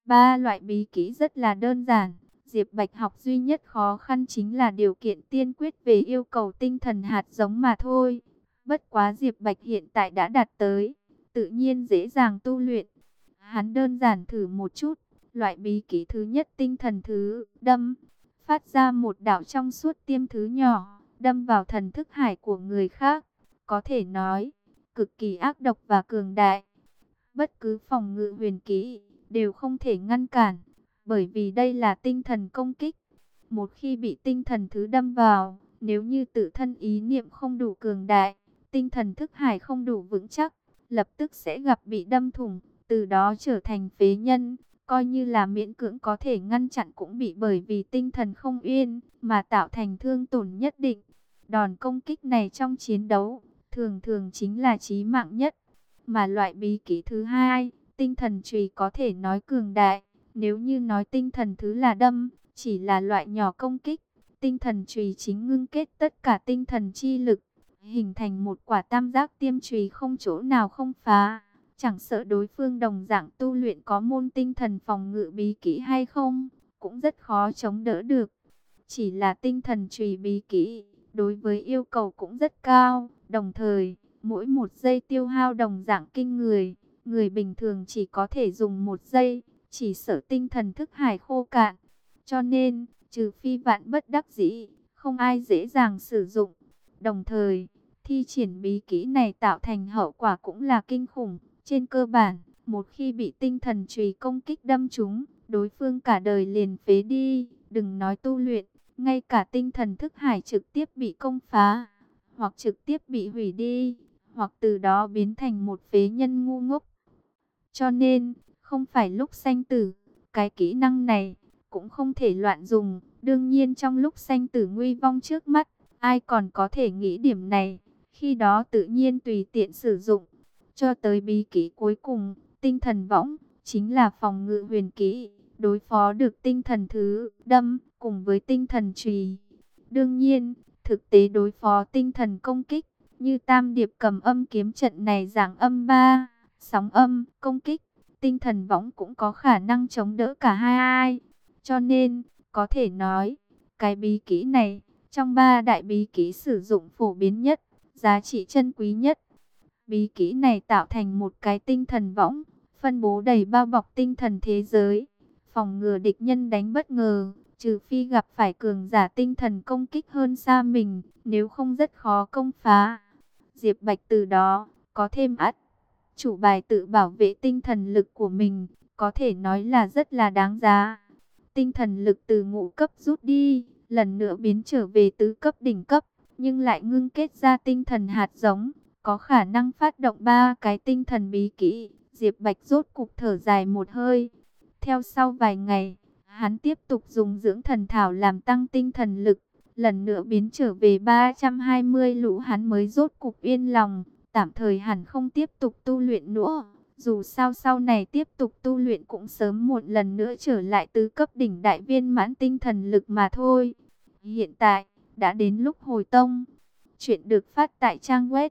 Ba loại bí kỹ rất là đơn giản. Diệp Bạch học duy nhất khó khăn chính là điều kiện tiên quyết về yêu cầu tinh thần hạt giống mà thôi. Bất quá Diệp Bạch hiện tại đã đạt tới, tự nhiên dễ dàng tu luyện. Hắn đơn giản thử một chút. Loại bí kỹ thứ nhất tinh thần thứ đâm, phát ra một đạo trong suốt tiêm thứ nhỏ, đâm vào thần thức hải của người khác. Có thể nói, cực kỳ ác độc và cường đại. Bất cứ phòng ngự huyền kỹ đều không thể ngăn cản, bởi vì đây là tinh thần công kích. Một khi bị tinh thần thứ đâm vào, nếu như tự thân ý niệm không đủ cường đại, tinh thần thức hải không đủ vững chắc, lập tức sẽ gặp bị đâm thủng, từ đó trở thành phế nhân. Coi như là miễn cưỡng có thể ngăn chặn cũng bị bởi vì tinh thần không yên mà tạo thành thương tổn nhất định. Đòn công kích này trong chiến đấu thường thường chính là chí mạng nhất. Mà loại bí kỹ thứ hai, tinh thần chùy có thể nói cường đại. Nếu như nói tinh thần thứ là đâm, chỉ là loại nhỏ công kích, tinh thần chùy chính ngưng kết tất cả tinh thần chi lực, hình thành một quả tam giác tiêm chùy không chỗ nào không phá. Chẳng sợ đối phương đồng dạng tu luyện có môn tinh thần phòng ngự bí kỹ hay không, cũng rất khó chống đỡ được. Chỉ là tinh thần chùy bí kỹ, đối với yêu cầu cũng rất cao, đồng thời mỗi một giây tiêu hao đồng dạng kinh người. Người bình thường chỉ có thể dùng một giây, chỉ sợ tinh thần thức hải khô cạn. Cho nên, trừ phi vạn bất đắc dĩ, không ai dễ dàng sử dụng. Đồng thời, thi triển bí kỹ này tạo thành hậu quả cũng là kinh khủng. Trên cơ bản, một khi bị tinh thần chùy công kích đâm trúng, đối phương cả đời liền phế đi. Đừng nói tu luyện, ngay cả tinh thần thức hải trực tiếp bị công phá, hoặc trực tiếp bị hủy đi, hoặc từ đó biến thành một phế nhân ngu ngốc. Cho nên, không phải lúc sanh tử, cái kỹ năng này cũng không thể loạn dùng. Đương nhiên trong lúc sanh tử nguy vong trước mắt, ai còn có thể nghĩ điểm này, khi đó tự nhiên tùy tiện sử dụng. Cho tới bí kỹ cuối cùng, tinh thần võng, chính là phòng ngự huyền kỹ, đối phó được tinh thần thứ đâm cùng với tinh thần chùy. Đương nhiên, thực tế đối phó tinh thần công kích, như tam điệp cầm âm kiếm trận này giảng âm 3, sóng âm, công kích, tinh thần võng cũng có khả năng chống đỡ cả hai. Cho nên, có thể nói, cái bí kỹ này, trong ba đại bí kỹ sử dụng phổ biến nhất, giá trị chân quý nhất. Bí kỹ này tạo thành một cái tinh thần võng, phân bố đầy bao bọc tinh thần thế giới, phòng ngừa địch nhân đánh bất ngờ, trừ phi gặp phải cường giả tinh thần công kích hơn xa mình, nếu không rất khó công phá. Diệp Bạch từ đó có thêm át chủ bài tự bảo vệ tinh thần lực của mình, có thể nói là rất là đáng giá. Tinh thần lực từ ngũ cấp rút đi, lần nữa biến trở về tứ cấp đỉnh cấp, nhưng lại ngưng kết ra tinh thần hạt giống, có khả năng phát động ba cái tinh thần bí kỹ. Diệp Bạch rốt cục thở dài một hơi. Theo sau vài ngày, hắn tiếp tục dùng dưỡng thần thảo làm tăng tinh thần lực, lần nữa biến trở về 320 lũ, hắn mới rốt cục yên lòng, tạm thời hẳn không tiếp tục tu luyện nữa. Dù sao sau này tiếp tục tu luyện cũng sớm muộn lần nữa trở lại tứ cấp đỉnh đại viên mãn tinh thần lực mà thôi. Hiện tại, đã đến lúc hồi tông. Chuyện được phát tại trang web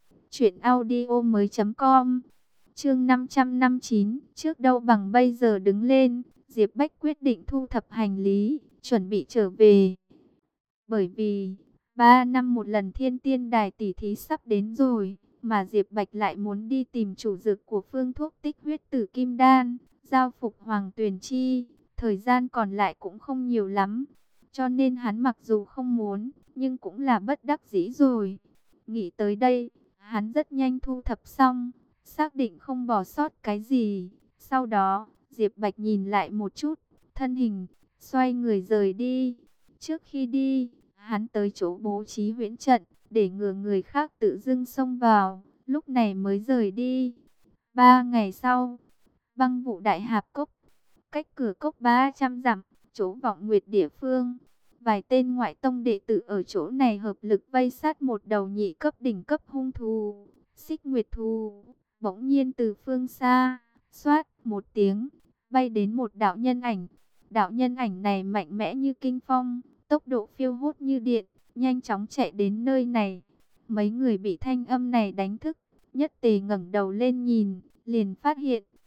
truyệnaudiomoi.com. Chương 559, trước đâu bằng bây giờ đứng lên, Diệp Bách quyết định thu thập hành lý, chuẩn bị trở về. Bởi vì 3 năm một lần Thiên Tiên Đài tỷ thí sắp đến rồi, mà Diệp Bạch lại muốn đi tìm chủ dược của phương thuốc tích huyết tử kim đan, giao phục Hoàng Tuyền Chi, thời gian còn lại cũng không nhiều lắm. Cho nên hắn mặc dù không muốn, nhưng cũng là bất đắc dĩ rồi. Nghĩ tới đây, hắn rất nhanh thu thập xong, xác định không bỏ sót cái gì. Sau đó, Diệp Bạch nhìn lại một chút, thân hình, xoay người rời đi. Trước khi đi, hắn tới chỗ bố trí huyễn trận, để ngừa người khác tự dưng xông vào, lúc này mới rời đi. 3 ngày sau, Băng Vụ Đại Hạp Cốc, cách cửa cốc 300 dặm, chỗ Vọng Nguyệt địa phương. Vài tên ngoại tông đệ tử ở chỗ này hợp lực vây sát một đầu nhị cấp đỉnh cấp hung thú, Xích Nguyệt thú. Bỗng nhiên từ phương xa, xoát một tiếng, bay đến một đạo nhân ảnh. Đạo nhân ảnh này mạnh mẽ như kinh phong, tốc độ phiêu hốt như điện, nhanh chóng chạy đến nơi này. Mấy người bị thanh âm này đánh thức, nhất tề ngẩng đầu lên nhìn, liền phát hiện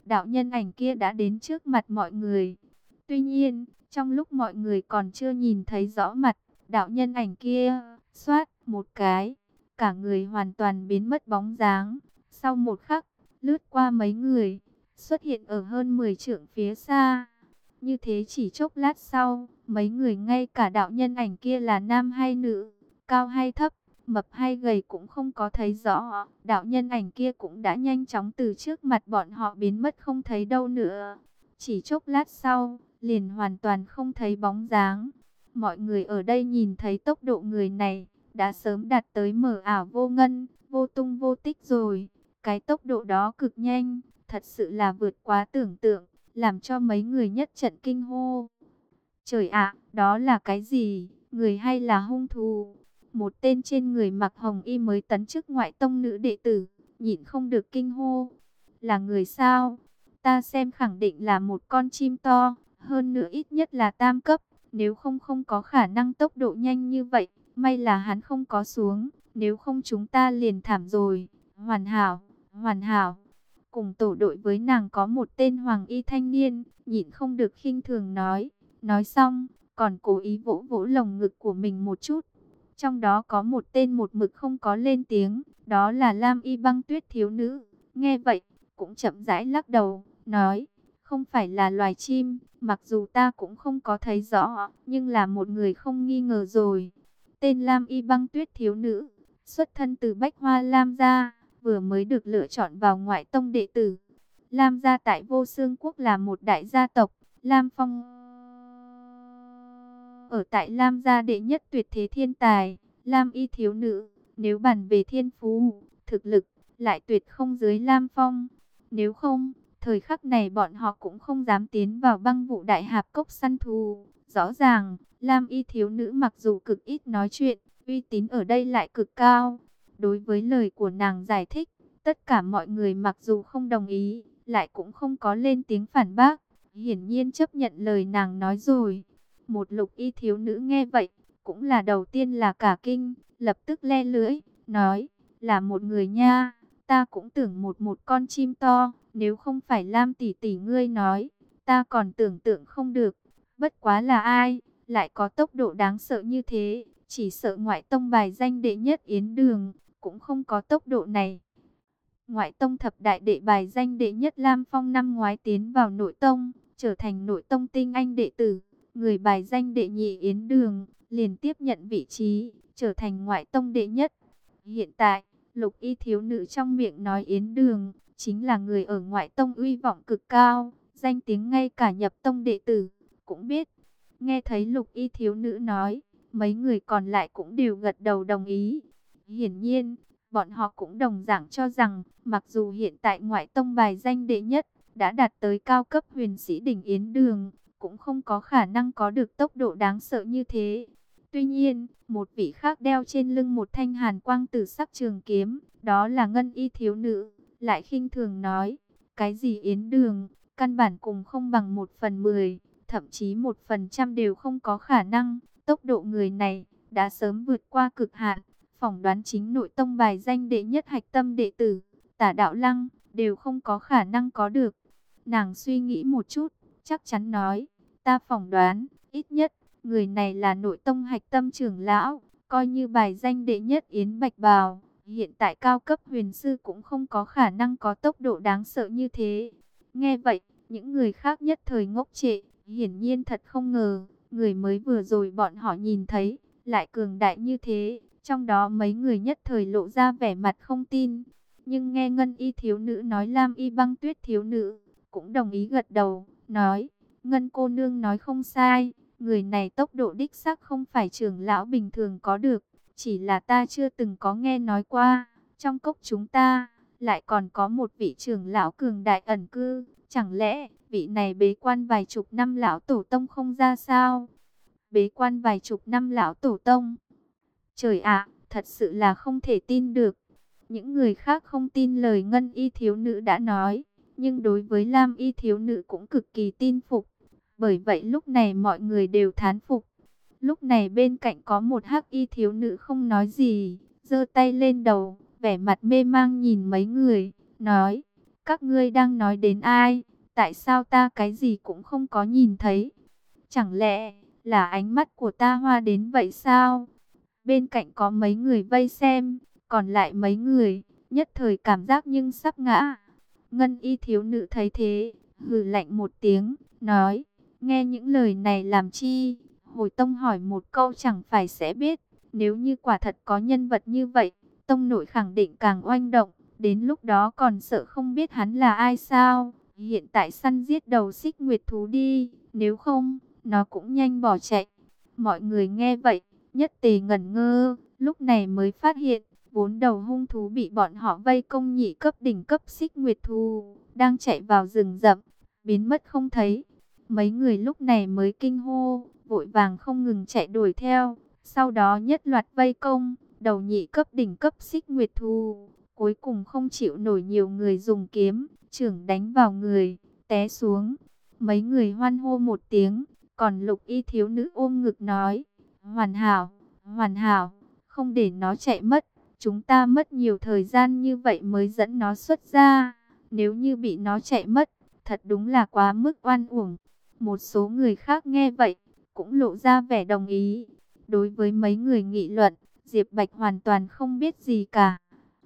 đạo nhân ảnh kia đã đến trước mặt mọi người. Tuy nhiên, trong lúc mọi người còn chưa nhìn thấy rõ mặt, đạo nhân ảnh kia, xoát một cái, cả người hoàn toàn biến mất bóng dáng. Sau một khắc, lướt qua mấy người, xuất hiện ở hơn 10 trượng phía xa. Như thế chỉ chốc lát sau, mấy người ngay cả đạo nhân ảnh kia là nam hay nữ, cao hay thấp, mập hay gầy cũng không có thấy rõ. Đạo nhân ảnh kia cũng đã nhanh chóng từ trước mặt bọn họ biến mất không thấy đâu nữa. Chỉ chốc lát sau, liền hoàn toàn không thấy bóng dáng. Mọi người ở đây nhìn thấy tốc độ người này, đã sớm đạt tới mờ ảo vô ngân, vô tung vô tích rồi. Cái tốc độ đó cực nhanh, thật sự là vượt quá tưởng tượng, làm cho mấy người nhất trận kinh hô. Trời ạ, đó là cái gì? Người hay là hung thủ? Một tên trên người mặc hồng y mới tấn chức ngoại tông nữ đệ tử, nhịn không được kinh hô. Là người sao? Ta xem khẳng định là một con chim to, hơn nữa ít nhất là tam cấp, nếu không không có khả năng tốc độ nhanh như vậy. May là hắn không có xuống, nếu không chúng ta liền thảm rồi. Hoàn hảo, hoàn hảo. Cùng tổ đội với nàng có một tên hoàng y thanh niên, nhịn không được khinh thường nói. Nói xong, còn cố ý vỗ vỗ lồng ngực của mình một chút. Trong đó có một tên một mực không có lên tiếng, đó là Lam Y Băng Tuyết thiếu nữ. Nghe vậy, cũng chậm rãi lắc đầu, nói, không phải là loài chim, mặc dù ta cũng không có thấy rõ, nhưng là một người không nghi ngờ rồi. Tên Lam Y Băng Tuyết thiếu nữ, xuất thân từ Bách Hoa Lam gia, vừa mới được lựa chọn vào ngoại tông đệ tử. Lam gia tại Vô Xương Quốc là một đại gia tộc, Lam Phong ở tại Lam gia đệ nhất tuyệt thế thiên tài, Lam Y thiếu nữ, nếu bàn về thiên phú, thực lực, lại tuyệt không dưới Lam Phong. Nếu không, thời khắc này bọn họ cũng không dám tiến vào Băng Vụ Đại Hạp Cốc săn thú. Rõ ràng, Lam Y thiếu nữ mặc dù cực ít nói chuyện, uy tín ở đây lại cực cao. Đối với lời của nàng giải thích, tất cả mọi người mặc dù không đồng ý, lại cũng không có lên tiếng phản bác. Hiển nhiên chấp nhận lời nàng nói rồi. Một Lục Y thiếu nữ nghe vậy, cũng là đầu tiên là cả kinh, lập tức le lưỡi, nói, là một người nha, ta cũng tưởng một con chim to, nếu không phải Lam tỷ tỷ ngươi nói, ta còn tưởng tượng không được, bất quá là ai, lại có tốc độ đáng sợ như thế, chỉ sợ ngoại tông bài danh đệ nhất Yến Đường, cũng không có tốc độ này. Ngoại tông thập đại đệ bài danh đệ nhất Lam Phong năm ngoái tiến vào nội tông, trở thành nội tông tinh anh đệ tử. Người bài danh đệ nhị Yến Đường, liền tiếp nhận vị trí, trở thành ngoại tông đệ nhất. Hiện tại, Lục Y thiếu nữ trong miệng nói Yến Đường, chính là người ở ngoại tông uy vọng cực cao, danh tiếng ngay cả nhập tông đệ tử, cũng biết. Nghe thấy Lục Y thiếu nữ nói, mấy người còn lại cũng đều gật đầu đồng ý. Hiển nhiên, bọn họ cũng đồng dạng cho rằng, mặc dù hiện tại ngoại tông bài danh đệ nhất, đã đạt tới cao cấp huyền sĩ đỉnh Yến Đường, cũng không có khả năng có được tốc độ đáng sợ như thế. Tuy nhiên, một vị khác đeo trên lưng một thanh hàn quang tử sắc trường kiếm, đó là Ngân Y thiếu nữ, lại khinh thường nói, cái gì Yến Đường, căn bản cùng không bằng 1/10, thậm chí 1% đều không có khả năng. Tốc độ người này đã sớm vượt qua cực hạn, phỏng đoán chính nội tông bài danh đệ nhất hạch tâm đệ tử, Tả Đạo Lăng, đều không có khả năng có được. Nàng suy nghĩ một chút, chắc chắn nói, ta phỏng đoán, ít nhất, người này là nội tông hạch tâm trưởng lão, coi như bài danh đệ nhất Yến Bạch Bào, hiện tại cao cấp huyền sư cũng không có khả năng có tốc độ đáng sợ như thế. Nghe vậy, những người khác nhất thời ngốc trệ, hiển nhiên thật không ngờ, người mới vừa rồi bọn họ nhìn thấy, lại cường đại như thế, trong đó mấy người nhất thời lộ ra vẻ mặt không tin. Nhưng nghe Ngân Y thiếu nữ nói Lam Y Băng Tuyết thiếu nữ, cũng đồng ý gật đầu, nói, Ngân cô nương nói không sai, người này tốc độ đích xác không phải trưởng lão bình thường có được, chỉ là ta chưa từng có nghe nói qua, trong cốc chúng ta, lại còn có một vị trưởng lão cường đại ẩn cư, chẳng lẽ vị này bế quan vài chục năm lão tổ tông không ra sao? Bế quan vài chục năm lão tổ tông. Trời ạ, thật sự là không thể tin được. Những người khác không tin lời Ngân Y thiếu nữ đã nói, nhưng đối với Lam Y thiếu nữ cũng cực kỳ tin phục. Bởi vậy lúc này mọi người đều thán phục. Lúc này bên cạnh có một Hắc Y thiếu nữ không nói gì, giơ tay lên đầu, vẻ mặt mê mang nhìn mấy người, nói, Các ngươi đang nói đến ai? Tại sao ta cái gì cũng không có nhìn thấy? Chẳng lẽ là ánh mắt của ta hoa đến vậy sao? Bên cạnh có mấy người vây xem, còn lại mấy người nhất thời cảm giác nhưng sắp ngã. Ngân y thiếu nữ thấy thế, hừ lạnh một tiếng, nói, nghe những lời này làm chi? Hồi tông hỏi một câu chẳng phải sẽ biết, nếu như quả thật có nhân vật như vậy, tông nội khẳng định càng oanh động, đến lúc đó còn sợ không biết hắn là ai sao? Hiện tại săn giết đầu xích nguyệt thú đi, nếu không, nó cũng nhanh bỏ chạy. Mọi người nghe vậy, nhất tề ngẩn ngơ, lúc này mới phát hiện, vốn đầu hung thú bị bọn họ vây công nhị cấp đỉnh cấp xích nguyệt thú, đang chạy vào rừng rậm, biến mất không thấy. Mấy người lúc này mới kinh hô, vội vàng không ngừng chạy đuổi theo, sau đó nhất loạt vây công, đầu nhị cấp đỉnh cấp xích nguyệt thú. Cuối cùng không chịu nổi, nhiều người dùng kiếm, chưởng đánh vào người, té xuống. Mấy người hoan hô một tiếng, còn lục y thiếu nữ ôm ngực nói, hoàn hảo, không để nó chạy mất. Chúng ta mất nhiều thời gian như vậy mới dẫn nó xuất ra. Nếu như bị nó chạy mất, thật đúng là quá mức oan uổng. Một số người khác nghe vậy, cũng lộ ra vẻ đồng ý. Đối với mấy người nghị luận, Diệp Bạch hoàn toàn không biết gì cả.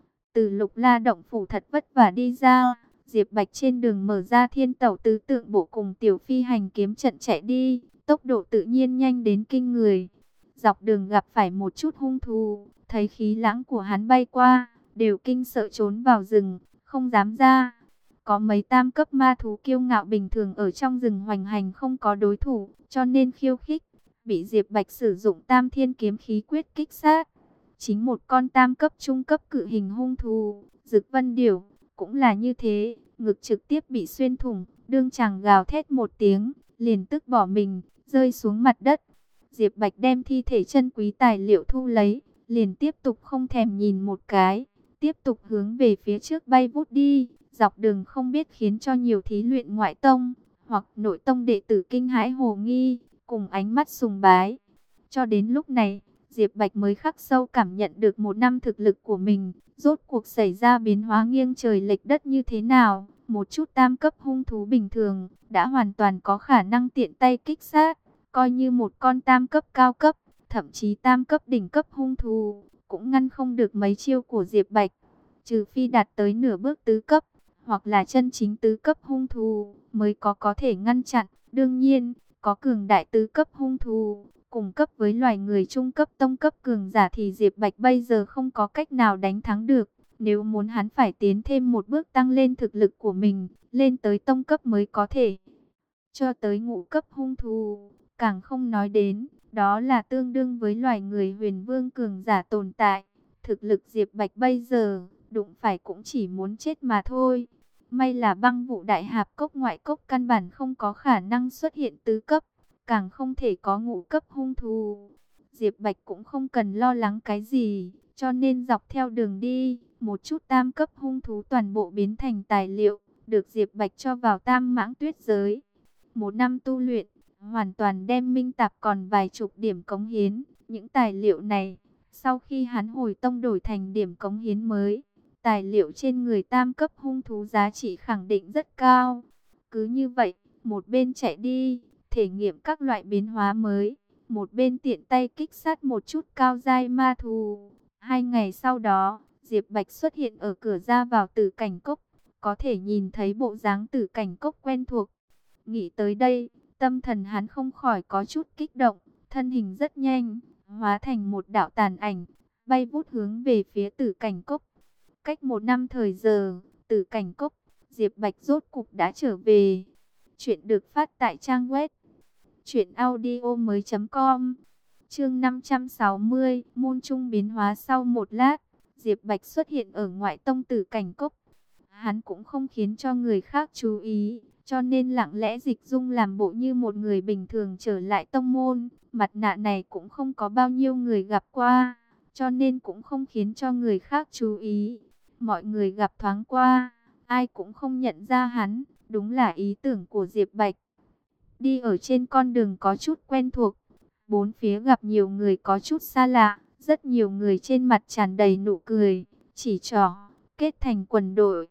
Từ Lục La động phủ thật vất vả đi ra, Diệp Bạch trên đường mở ra Thiên Tẩu tứ tượng bộ cùng Tiểu Phi hành kiếm trận chạy đi, tốc độ tự nhiên nhanh đến kinh người. Dọc đường gặp phải một chút hung thú, thấy khí lãng của hắn bay qua, đều kinh sợ trốn vào rừng, không dám ra. Có mấy tam cấp ma thú kiêu ngạo bình thường ở trong rừng hoành hành không có đối thủ, cho nên khiêu khích, bị Diệp Bạch sử dụng Tam Thiên kiếm khí quyết kích sát. Chính một con tam cấp trung cấp cự hình hung thú, Dực Vân Điểu, cũng là như thế, ngực trực tiếp bị xuyên thủng, đương chàng gào thét một tiếng, liền tức bỏ mình, rơi xuống mặt đất. Diệp Bạch đem thi thể chân quý tài liệu thu lấy, liền tiếp tục không thèm nhìn một cái, tiếp tục hướng về phía trước bay vút đi, dọc đường không biết khiến cho nhiều thí luyện ngoại tông, hoặc nội tông đệ tử kinh hãi hồ nghi, cùng ánh mắt sùng bái. Cho đến lúc này, Diệp Bạch mới khắc sâu cảm nhận được một năm thực lực của mình, rốt cuộc xảy ra biến hóa nghiêng trời lệch đất như thế nào. Một chút tam cấp hung thú bình thường, đã hoàn toàn có khả năng tiện tay kích sát, coi như một con tam cấp cao cấp, thậm chí tam cấp đỉnh cấp hung thú, cũng ngăn không được mấy chiêu của Diệp Bạch. Trừ phi đạt tới nửa bước tứ cấp, hoặc là chân chính tứ cấp hung thú, mới có thể ngăn chặn. Đương nhiên, có cường đại tứ cấp hung thú, cùng cấp với loài người trung cấp tông cấp cường giả thì Diệp Bạch bây giờ không có cách nào đánh thắng được. Nếu muốn hắn phải tiến thêm một bước tăng lên thực lực của mình, lên tới tông cấp mới có thể. Cho tới ngũ cấp hung thú, càng không nói đến, đó là tương đương với loài người huyền vương cường giả tồn tại. Thực lực Diệp Bạch bây giờ, đụng phải cũng chỉ muốn chết mà thôi. May là băng vụ đại hạp cốc ngoại cốc căn bản không có khả năng xuất hiện tứ cấp, càng không thể có ngũ cấp hung thú. Diệp Bạch cũng không cần lo lắng cái gì, cho nên dọc theo đường đi, một chút tam cấp hung thú toàn bộ biến thành tài liệu, được Diệp Bạch cho vào Tam Mãng Tuyết giới. Một năm tu luyện, hoàn toàn đem minh tạp còn vài chục điểm cống hiến. Những tài liệu này, sau khi hắn hồi tông đổi thành điểm cống hiến mới, tài liệu trên người tam cấp hung thú giá trị khẳng định rất cao. Cứ như vậy, một bên chạy đi, thể nghiệm các loại biến hóa mới, một bên tiện tay kích sát một chút cao giai ma thú. 2 ngày sau đó, Diệp Bạch xuất hiện ở cửa ra vào Tử Cảnh Cốc, có thể nhìn thấy bộ dáng Tử Cảnh Cốc quen thuộc. Nghĩ tới đây, tâm thần hắn không khỏi có chút kích động, thân hình rất nhanh, hóa thành một đạo tàn ảnh, bay vút hướng về phía Tử Cảnh Cốc. Cách 1 năm thời giờ, Tử Cảnh Cốc, Diệp Bạch rốt cục đã trở về. Chuyện được phát tại trang web truyệnaudiomoi.com. Chương 560, môn trung biến hóa. Sau một lát, Diệp Bạch xuất hiện ở ngoại tông Tử Cảnh Cốc. Hắn cũng không khiến cho người khác chú ý, cho nên lặng lẽ dịch dung làm bộ như một người bình thường trở lại tông môn. Mặt nạ này cũng không có bao nhiêu người gặp qua, cho nên cũng không khiến cho người khác chú ý. Mọi người gặp thoáng qua, ai cũng không nhận ra hắn, đúng là ý tưởng của Diệp Bạch. Đi ở trên con đường có chút quen thuộc, bốn phía gặp nhiều người có chút xa lạ, rất nhiều người trên mặt tràn đầy nụ cười, chỉ trỏ, kết thành quần đội.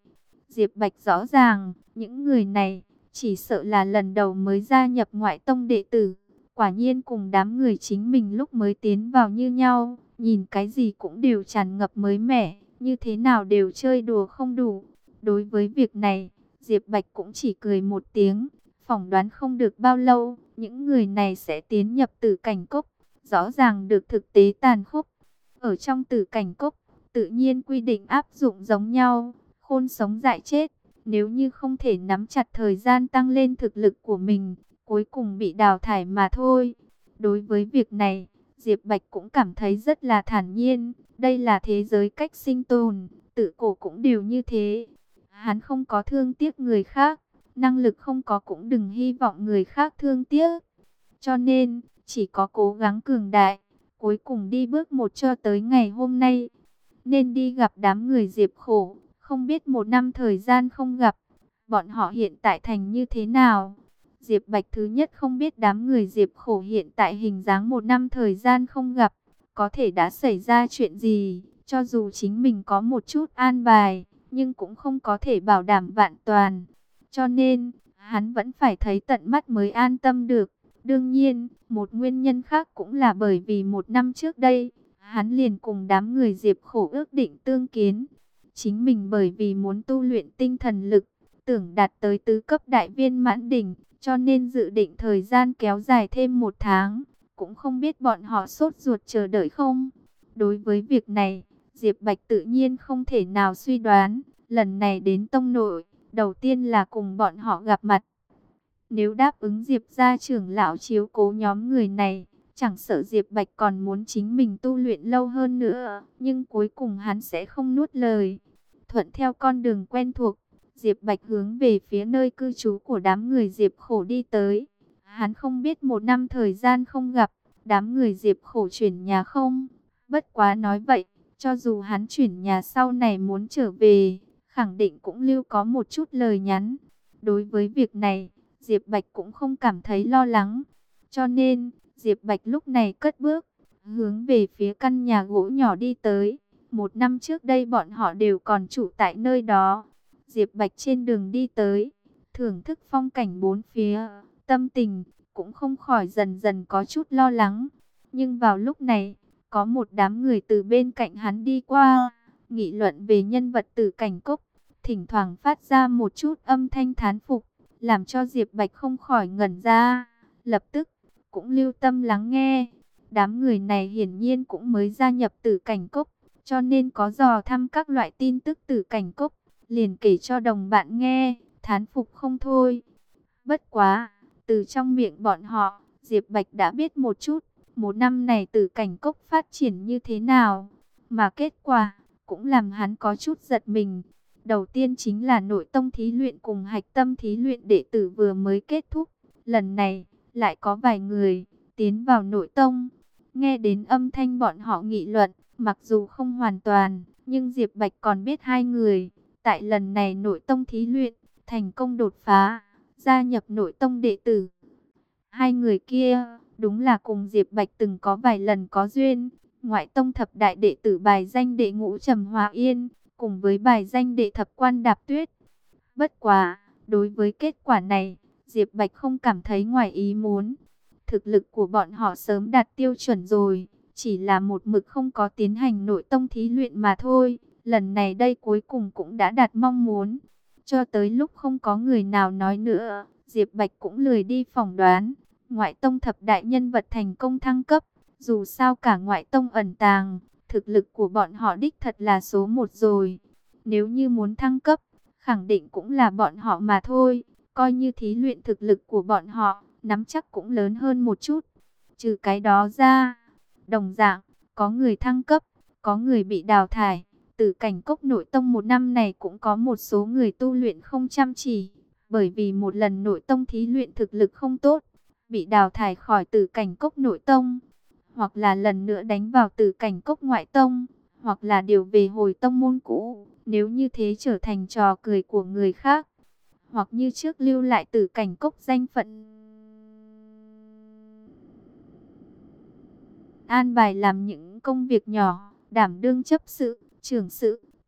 Diệp Bạch rõ ràng, những người này chỉ sợ là lần đầu mới gia nhập ngoại tông đệ tử. Quả nhiên cùng đám người chính mình lúc mới tiến vào như nhau, nhìn cái gì cũng đều tràn ngập mới mẻ, như thế nào đều chơi đùa không đủ. Đối với việc này, Diệp Bạch cũng chỉ cười một tiếng, phỏng đoán không được bao lâu, những người này sẽ tiến nhập tử cảnh cốc, rõ ràng được thực tế tàn khốc. Ở trong tử cảnh cốc, tự nhiên quy định áp dụng giống nhau, khôn sống dại chết, nếu như không thể nắm chặt thời gian tăng lên thực lực của mình, cuối cùng bị đào thải mà thôi. Đối với việc này, Diệp Bạch cũng cảm thấy rất là thản nhiên, đây là thế giới cách sinh tồn, tự cổ cũng đều như thế. Hắn không có thương tiếc người khác, năng lực không có cũng đừng hy vọng người khác thương tiếc. Cho nên, chỉ có cố gắng cường đại, cuối cùng đi bước một cho tới ngày hôm nay. Nên đi gặp đám người Diệp Khổ, không biết một năm thời gian không gặp, bọn họ hiện tại thành như thế nào. Diệp Bạch thứ nhất không biết đám người Diệp Khổ hiện tại hình dáng một năm thời gian không gặp, có thể đã xảy ra chuyện gì, cho dù chính mình có một chút an bài, nhưng cũng không có thể bảo đảm vạn toàn. Cho nên, hắn vẫn phải thấy tận mắt mới an tâm được. Đương nhiên, một nguyên nhân khác cũng là bởi vì một năm trước đây, hắn liền cùng đám người Diệp Khổ ước định tương kiến. Chính mình bởi vì muốn tu luyện tinh thần lực, tưởng đạt tới tứ cấp đại viên mãn đỉnh, cho nên dự định thời gian kéo dài thêm một tháng. Cũng không biết bọn họ sốt ruột chờ đợi không. Đối với việc này, Diệp Bạch tự nhiên không thể nào suy đoán. Lần này đến tông nội, đầu tiên là cùng bọn họ gặp mặt. Nếu đáp ứng Diệp gia trưởng lão chiếu cố nhóm người này, chẳng sợ Diệp Bạch còn muốn chính mình tu luyện lâu hơn nữa, nhưng cuối cùng hắn sẽ không nuốt lời. Thuận theo con đường quen thuộc, Diệp Bạch hướng về phía nơi cư trú của đám người Diệp Khổ đi tới. Hắn không biết một năm thời gian không gặp, đám người Diệp Khổ chuyển nhà không. Bất quá nói vậy, cho dù hắn chuyển nhà sau này muốn trở về, khẳng định cũng lưu có một chút lời nhắn. Đối với việc này, Diệp Bạch cũng không cảm thấy lo lắng. Cho nên, Diệp Bạch lúc này cất bước, hướng về phía căn nhà gỗ nhỏ đi tới. Một năm trước đây bọn họ đều còn trụ tại nơi đó. Diệp Bạch trên đường đi tới, thưởng thức phong cảnh bốn phía, tâm tình cũng không khỏi dần dần có chút lo lắng. Nhưng vào lúc này, có một đám người từ bên cạnh hắn đi qua, nghị luận về nhân vật Tử Cảnh Cốc, thỉnh thoảng phát ra một chút âm thanh thán phục, làm cho Diệp Bạch không khỏi ngẩn ra, lập tức cũng lưu tâm lắng nghe. Đám người này hiển nhiên cũng mới gia nhập Tử Cảnh Cốc, cho nên có dò thăm các loại tin tức Tử Cảnh Cốc, liền kể cho đồng bạn nghe, thán phục không thôi. Bất quá, từ trong miệng bọn họ, Diệp Bạch đã biết một chút, một năm này Tử Cảnh Cốc phát triển như thế nào, mà kết quả cũng làm hắn có chút giật mình. Đầu tiên chính là nội tông thí luyện cùng hạch tâm thí luyện đệ tử vừa mới kết thúc. Lần này, lại có vài người tiến vào nội tông. Nghe đến âm thanh bọn họ nghị luận, mặc dù không hoàn toàn, nhưng Diệp Bạch còn biết hai người. Tại lần này nội tông thí luyện, thành công đột phá, gia nhập nội tông đệ tử. Hai người kia, đúng là cùng Diệp Bạch từng có vài lần có duyên. Ngoại tông thập đại đệ tử bài danh đệ ngũ Trầm Hòa Yên, cùng với bài danh đệ thập Quan Đạp Tuyết. Bất quá, đối với kết quả này, Diệp Bạch không cảm thấy ngoài ý muốn. Thực lực của bọn họ sớm đạt tiêu chuẩn rồi, chỉ là một mực không có tiến hành nội tông thí luyện mà thôi. Lần này đây cuối cùng cũng đã đạt mong muốn. Cho tới lúc không có người nào nói nữa, Diệp Bạch cũng lười đi phỏng đoán. Ngoại tông thập đại nhân vật thành công thăng cấp, dù sao cả ngoại tông ẩn tàng, thực lực của bọn họ đích thật là số một rồi. Nếu như muốn thăng cấp, khẳng định cũng là bọn họ mà thôi. Coi như thí luyện thực lực của bọn họ, nắm chắc cũng lớn hơn một chút. Trừ cái đó ra, đồng dạng, có người thăng cấp, có người bị đào thải. Tử Cảnh Cốc nội tông một năm này cũng có một số người tu luyện không chăm chỉ. Bởi vì một lần nội tông thí luyện thực lực không tốt, bị đào thải khỏi Tử Cảnh Cốc nội tông. Hoặc là lần nữa đánh vào Tử Cảnh Cốc ngoại tông, hoặc là điều về hồi tông môn cũ, nếu như thế trở thành trò cười của người khác. Hoặc như trước lưu lại Tử Cảnh Cốc danh phận, an bài làm những công việc nhỏ, đảm đương chấp sự, trưởng sự,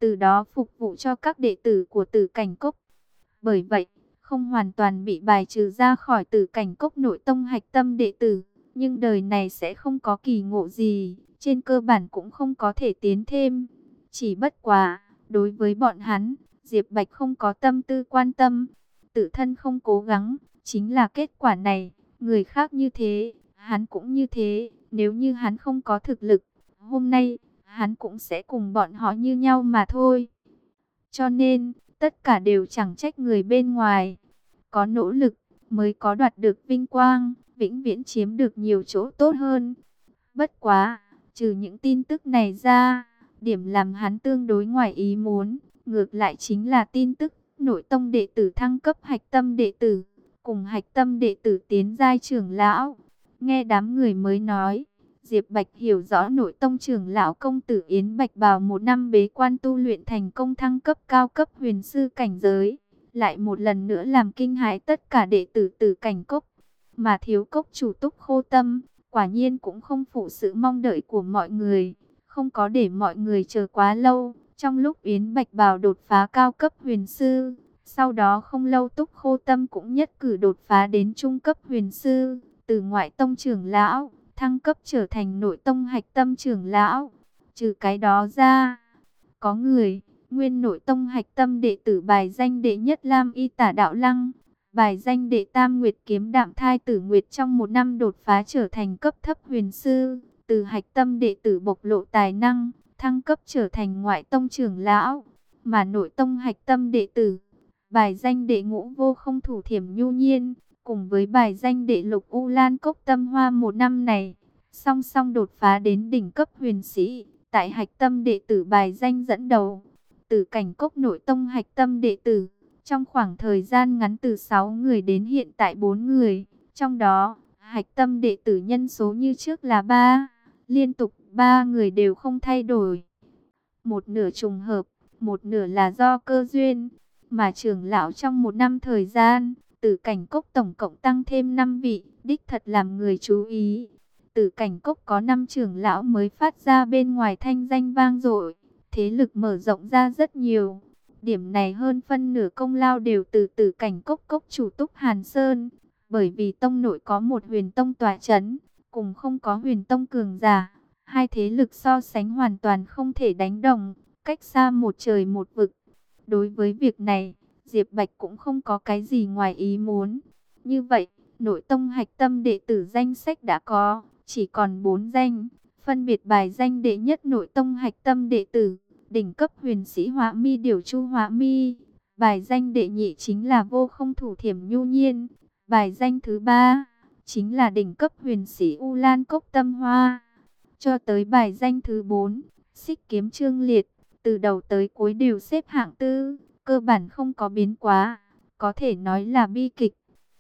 từ đó phục vụ cho các đệ tử của Tử Cảnh Cốc. Bởi vậy, không hoàn toàn bị bài trừ ra khỏi Tử Cảnh Cốc nội tông hạch tâm đệ tử, nhưng đời này sẽ không có kỳ ngộ gì, trên cơ bản cũng không có thể tiến thêm. Chỉ bất quá, đối với bọn hắn, Diệp Bạch không có tâm tư quan tâm, tự thân không cố gắng, chính là kết quả này. Người khác như thế, hắn cũng như thế, nếu như hắn không có thực lực, hôm nay, hắn cũng sẽ cùng bọn họ như nhau mà thôi. Cho nên, tất cả đều chẳng trách người bên ngoài. Có nỗ lực, mới có đoạt được vinh quang, vĩnh viễn chiếm được nhiều chỗ tốt hơn. Bất quá, trừ những tin tức này ra, điểm làm hắn tương đối ngoài ý muốn, ngược lại chính là tin tức nội tông đệ tử thăng cấp hạch tâm đệ tử, cùng hạch tâm đệ tử tiến giai trưởng lão. Nghe đám người mới nói, Diệp Bạch hiểu rõ nội tông trưởng lão công tử Yến Bạch Bào một năm bế quan tu luyện thành công thăng cấp cao cấp huyền sư cảnh giới, lại một lần nữa làm kinh hãi tất cả đệ tử Tử Cảnh Cốc. Mà thiếu cốc chủ Túc Khô Tâm, quả nhiên cũng không phụ sự mong đợi của mọi người, không có để mọi người chờ quá lâu. Trong lúc Yến Bạch Bào đột phá cao cấp huyền sư, sau đó không lâu Túc Khô Tâm cũng nhất cử đột phá đến trung cấp huyền sư, từ ngoại tông trưởng lão thăng cấp trở thành nội tông hạch tâm trưởng lão. Trừ cái đó ra, có người nguyên nội tông hạch tâm đệ tử bài danh đệ nhất Lam Y Tả Đạo Lăng, bài danh đệ tam Nguyệt Kiếm Đạm Thai Tử Nguyệt trong một năm đột phá trở thành cấp thấp huyền sư, từ hạch tâm đệ tử bộc lộ tài năng, thăng cấp trở thành ngoại tông trưởng lão. Mà nội tông hạch tâm đệ tử, bài danh đệ ngũ Vô Không Thủ Thiểm Nhu Nhiên, cùng với bài danh đệ lục U Lan Cốc Tâm Hoa một năm này, song song đột phá đến đỉnh cấp huyền sĩ, tại hạch tâm đệ tử bài danh dẫn đầu. Tử Cảnh Cốc nội tông hạch tâm đệ tử, trong khoảng thời gian ngắn từ 6 người đến hiện tại 4 người, trong đó, hạch tâm đệ tử nhân số như trước là 3, liên tục 3 người đều không thay đổi. Một nửa trùng hợp, một nửa là do cơ duyên, mà trưởng lão trong một năm thời gian, Tử Cảnh Cốc tổng cộng tăng thêm 5 vị, đích thật làm người chú ý. Tử Cảnh Cốc có 5 trưởng lão mới phát ra bên ngoài thanh danh vang dội, thế lực mở rộng ra rất nhiều. Điểm này hơn phân nửa công lao đều từ Tử Cảnh Cốc cốc chủ Túc Hàn Sơn, bởi vì tông nội có một huyền tông tọa chấn, cùng không có huyền tông cường giả, hai thế lực so sánh hoàn toàn không thể đánh đồng, cách xa một trời một vực. Đối với việc này, Diệp Bạch cũng không có cái gì ngoài ý muốn. Như vậy, nội tông hạch tâm đệ tử danh sách đã có, chỉ còn 4 danh, phân biệt bài danh đệ nhất nội tông hạch tâm đệ tử, đỉnh cấp huyền sĩ Họa Mi Điểu Chu Họa Mi, bài danh đệ nhị chính là Vô Không Thủ Thiểm Nhu Nhiên, bài danh thứ 3 chính là đỉnh cấp huyền sĩ U Lan Cốc Tâm Hoa, cho tới bài danh thứ 4, Xích Kiếm Trương Liệt, từ đầu tới cuối đều xếp hạng tư, cơ bản không có biến quá, có thể nói là bi kịch.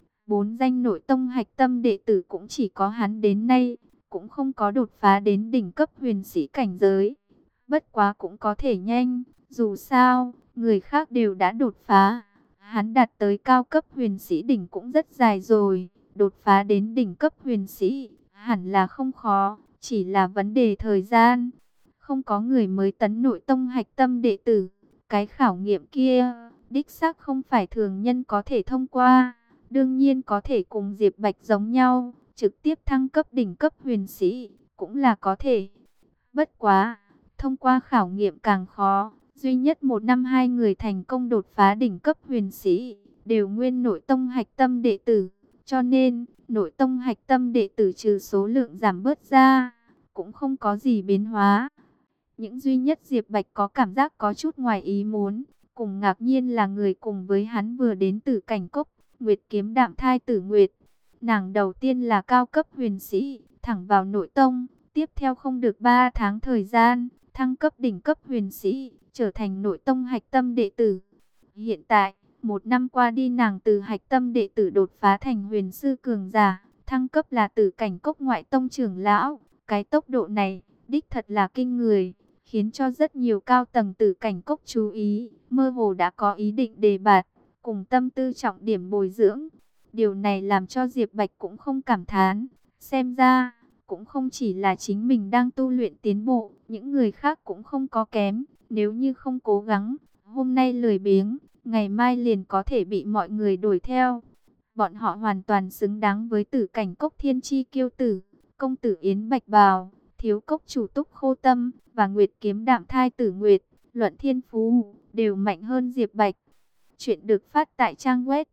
4 danh nội tông hạch tâm đệ tử cũng chỉ có hắn đến nay, cũng không có đột phá đến đỉnh cấp huyền sĩ cảnh giới. Bất quá cũng có thể nhanh, dù sao, người khác đều đã đột phá. Hắn đạt tới cao cấp huyền sĩ đỉnh cũng rất dài rồi, đột phá đến đỉnh cấp huyền sĩ, hẳn là không khó, chỉ là vấn đề thời gian. Không có người mới tấn nội tông hạch tâm đệ tử, cái khảo nghiệm kia, đích xác không phải thường nhân có thể thông qua. Đương nhiên có thể cùng Diệp Bạch giống nhau, trực tiếp thăng cấp đỉnh cấp huyền sĩ, cũng là có thể. Bất quá, thông qua khảo nghiệm càng khó, duy nhất một năm 2 người thành công đột phá đỉnh cấp huyền sĩ, đều nguyên nội tông hạch tâm đệ tử. Cho nên, nội tông hạch tâm đệ tử trừ số lượng giảm bớt ra, cũng không có gì biến hóa. Những duy nhất Diệp Bạch có cảm giác có chút ngoài ý muốn, cùng ngạc nhiên là người cùng với hắn vừa đến Tử Cảnh Cốc, Nguyệt Kiếm Đạm Thai Tử Nguyệt. Nàng đầu tiên là cao cấp huyền sĩ, thẳng vào nội tông, tiếp theo không được 3 tháng thời gian, thăng cấp đỉnh cấp huyền sĩ, trở thành nội tông hạch tâm đệ tử. Hiện tại, một năm qua đi nàng từ hạch tâm đệ tử đột phá thành huyền sư cường giả, thăng cấp là Tử Cảnh Cốc ngoại tông trưởng lão. Cái tốc độ này, đích thật là kinh người, khiến cho rất nhiều cao tầng Tử Cảnh Cốc chú ý, mơ hồ đã có ý định đề bạt, cùng tâm tư trọng điểm bồi dưỡng. Điều này làm cho Diệp Bạch cũng không cảm thán, xem ra, cũng không chỉ là chính mình đang tu luyện tiến bộ, những người khác cũng không có kém. Nếu như không cố gắng, hôm nay lười biếng, ngày mai liền có thể bị mọi người đuổi theo. Bọn họ hoàn toàn xứng đáng với Tử Cảnh Cốc thiên chi kiêu tử, công tử Yến Bạch Bào, thiếu cốc chủ Túc Khô Tâm và Nguyệt Kiếm Đạm Thai Tử Nguyệt, luận thiên phú đều mạnh hơn Diệp Bạch. Chuyện được phát tại trang web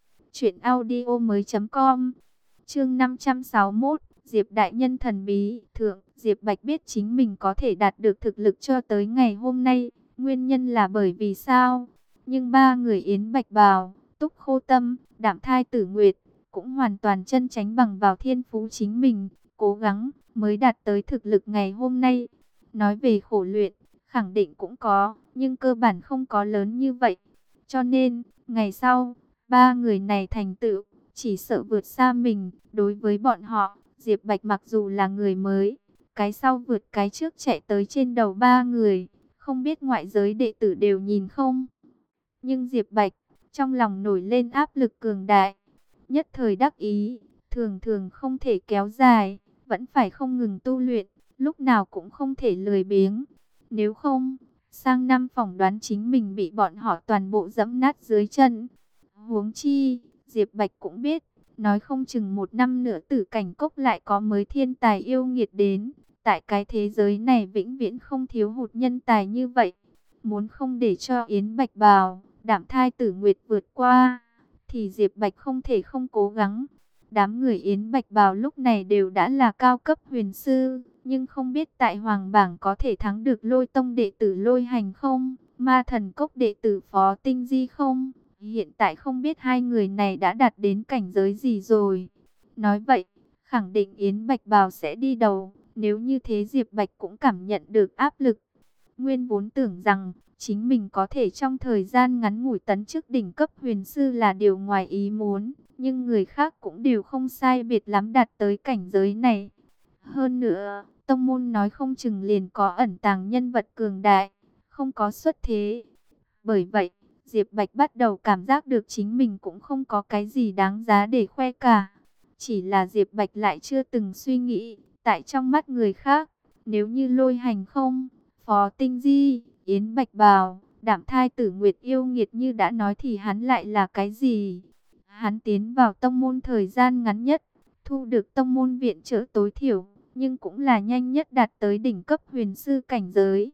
truyệnaudiomoi.com. Chương 561, Diệp đại nhân thần bí. Thượng, Diệp Bạch biết chính mình có thể đạt được thực lực cho tới ngày hôm nay, nguyên nhân là bởi vì sao? Nhưng ba người Yến Bạch Bào, Túc Khô Tâm, Đạm Thai Tử Nguyệt cũng hoàn toàn chân tránh bằng vào thiên phú chính mình, cố gắng mới đạt tới thực lực ngày hôm nay. Nói về khổ luyện, khẳng định cũng có, nhưng cơ bản không có lớn như vậy. Cho nên, ngày sau, ba người này thành tựu, chỉ sợ vượt xa mình. Đối với bọn họ, Diệp Bạch mặc dù là người mới, cái sau vượt cái trước chạy tới trên đầu ba người, không biết ngoại giới đệ tử đều nhìn không. Nhưng Diệp Bạch, trong lòng nổi lên áp lực cường đại, nhất thời đắc ý, thường thường không thể kéo dài, vẫn phải không ngừng tu luyện, lúc nào cũng không thể lười biếng. Nếu không, sang năm phỏng đoán chính mình bị bọn họ toàn bộ dẫm nát dưới chân. Huống chi, Diệp Bạch cũng biết, nói không chừng một năm nữa Tử Cảnh Cốc lại có mới thiên tài yêu nghiệt đến. Tại cái thế giới này vĩnh viễn không thiếu hụt nhân tài như vậy. Muốn không để cho Yến Bạch Bào, Đạm Thai Tử Nguyệt vượt qua, thì Diệp Bạch không thể không cố gắng. Đám người Yến Bạch Bào lúc này đều đã là cao cấp huyền sư, nhưng không biết tại Hoàng Bảng có thể thắng được Lôi Tông đệ tử Lôi Hành không, Ma Thần Cốc đệ tử Phó Tinh Di không. Hiện tại không biết hai người này đã đạt đến cảnh giới gì rồi. Nói vậy, khẳng định Yến Bạch Bào sẽ đi đầu. Nếu như thế Diệp Bạch cũng cảm nhận được áp lực. Nguyên vốn tưởng rằng chính mình có thể trong thời gian ngắn ngủi tấn chức đỉnh cấp huyền sư là điều ngoài ý muốn. Nhưng người khác cũng đều không sai biệt lắm đạt tới cảnh giới này. Hơn nữa, tông môn nói không chừng liền có ẩn tàng nhân vật cường đại, không có xuất thế. Bởi vậy, Diệp Bạch bắt đầu cảm giác được chính mình cũng không có cái gì đáng giá để khoe cả. Chỉ là Diệp Bạch lại chưa từng suy nghĩ, tại trong mắt người khác, nếu như Lôi Hành không, Phó Tinh Di, Yến Bạch Bào, Đạm Thai Tử Nguyệt yêu nghiệt như đã nói thì hắn lại là cái gì? Hắn tiến vào tông môn thời gian ngắn nhất, thu được tông môn viện trợ tối thiểu, nhưng cũng là nhanh nhất đạt tới đỉnh cấp huyền sư cảnh giới.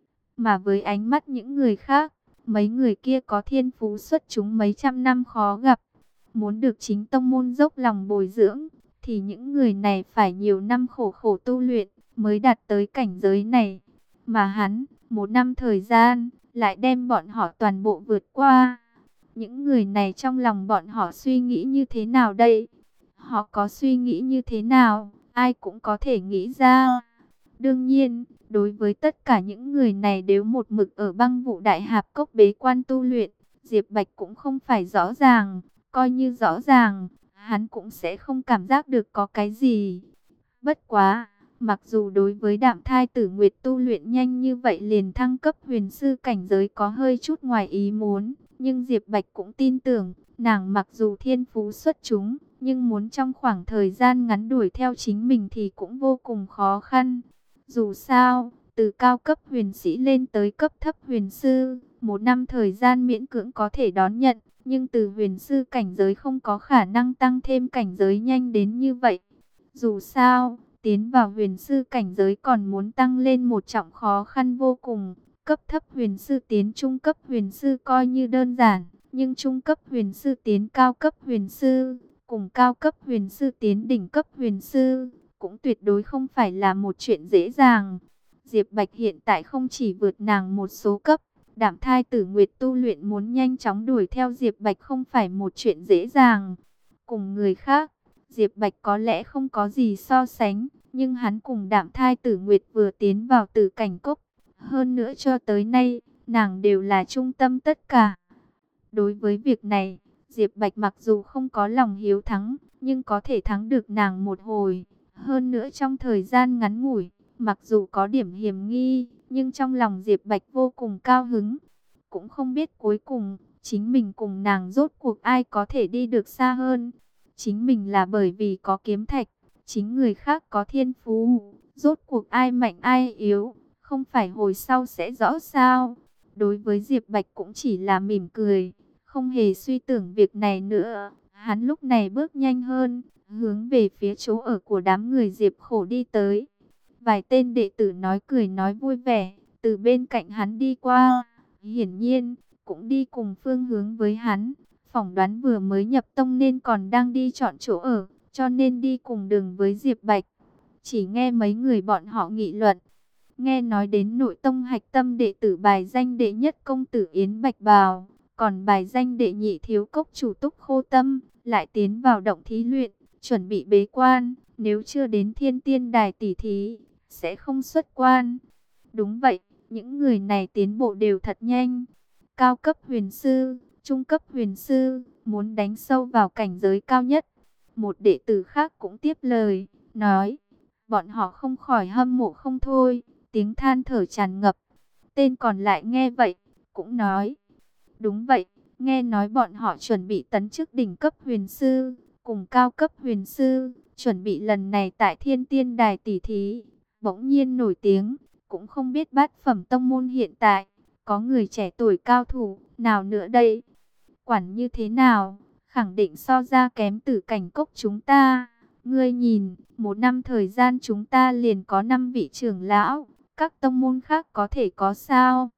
Mà với ánh mắt những người khác, mấy người kia có thiên phú xuất chúng mấy trăm năm khó gặp. Muốn được chính tông môn dốc lòng bồi dưỡng, thì những người này phải nhiều năm khổ khổ tu luyện mới đạt tới cảnh giới này. Mà hắn, một năm thời gian, lại đem bọn họ toàn bộ vượt qua. Những người này trong lòng bọn họ suy nghĩ như thế nào đây? Họ có suy nghĩ như thế nào? Ai cũng có thể nghĩ ra. Đương nhiên, đối với tất cả những người này đều một mực ở Băng Vụ Đại Hạp Cốc bế quan tu luyện, Diệp Bạch cũng không phải rõ ràng, coi như rõ ràng, hắn cũng sẽ không cảm giác được có cái gì. Bất quá, mặc dù đối với Đạm Thai Tử Nguyệt tu luyện nhanh như vậy liền thăng cấp huyền sư cảnh giới có hơi chút ngoài ý muốn, nhưng Diệp Bạch cũng tin tưởng, nàng mặc dù thiên phú xuất chúng, nhưng muốn trong khoảng thời gian ngắn đuổi theo chính mình thì cũng vô cùng khó khăn. Dù sao, từ cao cấp huyền sĩ lên tới cấp thấp huyền sư, một năm thời gian miễn cưỡng có thể đón nhận, nhưng từ huyền sư cảnh giới không có khả năng tăng thêm cảnh giới nhanh đến như vậy. Dù sao, tiến vào huyền sư cảnh giới còn muốn tăng lên một trọng khó khăn vô cùng. Cấp thấp huyền sư tiến trung cấp huyền sư coi như đơn giản, nhưng trung cấp huyền sư tiến cao cấp huyền sư, cùng cao cấp huyền sư tiến đỉnh cấp huyền sư, cũng tuyệt đối không phải là một chuyện dễ dàng. Diệp Bạch hiện tại không chỉ vượt nàng một số cấp, Đạm Thai Tử Nguyệt tu luyện muốn nhanh chóng đuổi theo Diệp Bạch không phải một chuyện dễ dàng. Cùng người khác, Diệp Bạch có lẽ không có gì so sánh, nhưng hắn cùng Đạm Thai Tử Nguyệt vừa tiến vào Tử Cảnh Cốc. Hơn nữa cho tới nay, nàng đều là trung tâm tất cả. Đối với việc này, Diệp Bạch mặc dù không có lòng hiếu thắng, nhưng có thể thắng được nàng một hồi. Hơn nữa trong thời gian ngắn ngủi, mặc dù có điểm hiểm nghi, nhưng trong lòng Diệp Bạch vô cùng cao hứng. Cũng không biết cuối cùng, chính mình cùng nàng rốt cuộc ai có thể đi được xa hơn. Chính mình là bởi vì có kiếm thạch, chính người khác có thiên phú, rốt cuộc ai mạnh ai yếu, không phải hồi sau sẽ rõ sao? Đối với Diệp Bạch cũng chỉ là mỉm cười, không hề suy tưởng việc này nữa. Hắn lúc này bước nhanh hơn, hướng về phía chỗ ở của đám người Diệp Khổ đi tới. Vài tên đệ tử nói cười nói vui vẻ, từ bên cạnh hắn đi qua, hiển nhiên cũng đi cùng phương hướng với hắn. Phỏng đoán vừa mới nhập tông nên còn đang đi chọn chỗ ở, cho nên đi cùng đường với Diệp Bạch. Chỉ nghe mấy người bọn họ nghị luận, nghe nói đến nội tông hạch tâm đệ tử bài danh đệ nhất công tử Yến Bạch Bào, còn bài danh đệ nhị thiếu cốc chủ Túc Khô Tâm, lại tiến vào động thí luyện, chuẩn bị bế quan, nếu chưa đến thiên tiên đài tỷ thí, sẽ không xuất quan. Đúng vậy, những người này tiến bộ đều thật nhanh. Cao cấp huyền sư, trung cấp huyền sư, muốn đánh sâu vào cảnh giới cao nhất. Một đệ tử khác cũng tiếp lời, nói, bọn họ không khỏi hâm mộ không thôi, tiếng than thở tràn ngập. Tên còn lại nghe vậy, cũng nói, đúng vậy, nghe nói bọn họ chuẩn bị tấn chức đỉnh cấp huyền sư, cùng cao cấp huyền sư, chuẩn bị lần này tại thiên tiên đài tỷ thí, bỗng nhiên nổi tiếng, cũng không biết bát phẩm tông môn hiện tại, có người trẻ tuổi cao thủ, nào nữa đây? Quản như thế nào, khẳng định so ra kém Tử Cảnh Cốc chúng ta. Ngươi nhìn, một năm thời gian chúng ta liền có 5 vị trưởng lão, các tông môn khác có thể có sao?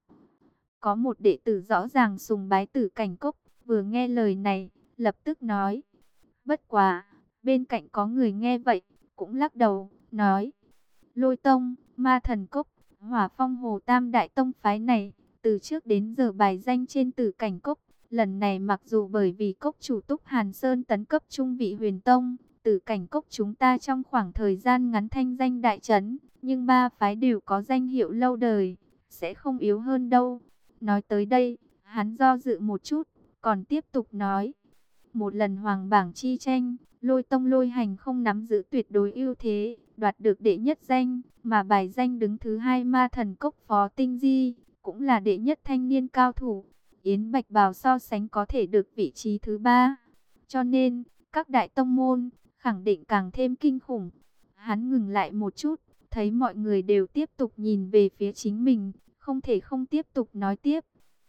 Có một đệ tử rõ ràng sùng bái Tử Cảnh Cốc, vừa nghe lời này, lập tức nói. Bất quá, bên cạnh có người nghe vậy, cũng lắc đầu, nói. Lôi Tông, Ma Thần Cốc, Hỏa Phong Hồ Tam Đại Tông phái này, từ trước đến giờ bài danh trên Tử Cảnh Cốc. Lần này mặc dù bởi vì cốc chủ Túc Hàn Sơn tấn cấp trung vị huyền tông, Tử Cảnh Cốc chúng ta trong khoảng thời gian ngắn thanh danh đại trấn, nhưng ba phái đều có danh hiệu lâu đời, sẽ không yếu hơn đâu. Nói tới đây, hắn do dự một chút, còn tiếp tục nói. Một lần hoàng bảng chi tranh, Lôi Tông Lôi Hành không nắm giữ tuyệt đối ưu thế, đoạt được đệ nhất danh, mà bài danh đứng thứ hai Ma Thần Cốc Phó Tinh Di, cũng là đệ nhất thanh niên cao thủ. Yến Bạch Bào so sánh có thể được vị trí thứ ba. Cho nên, các đại tông môn, khẳng định càng thêm kinh khủng. Hắn ngừng lại một chút, thấy mọi người đều tiếp tục nhìn về phía chính mình, không thể không tiếp tục nói tiếp.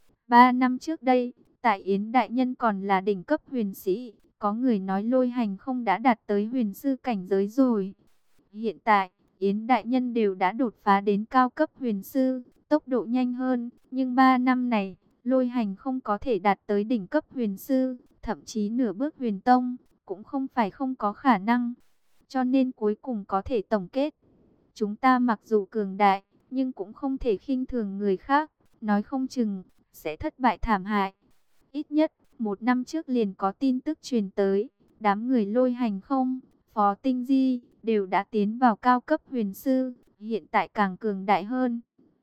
3 năm trước đây, tại Yến Đại Nhân còn là đỉnh cấp huyền sĩ, có người nói Lôi Hành không đã đạt tới huyền sư cảnh giới rồi. Hiện tại, Yến Đại Nhân đều đã đột phá đến cao cấp huyền sư, tốc độ nhanh hơn, nhưng 3 năm này, Lôi Hành không có thể đạt tới đỉnh cấp huyền sư, thậm chí nửa bước huyền tông, cũng không phải không có khả năng. Cho nên cuối cùng có thể tổng kết, chúng ta mặc dù cường đại, nhưng cũng không thể khinh thường người khác, nói không chừng sẽ thất bại thảm hại. Ít nhất, 1 năm trước liền có tin tức truyền tới, đám người Lôi Hành không, Phó Tinh Di, đều đã tiến vào cao cấp huyền sư, hiện tại càng cường đại hơn.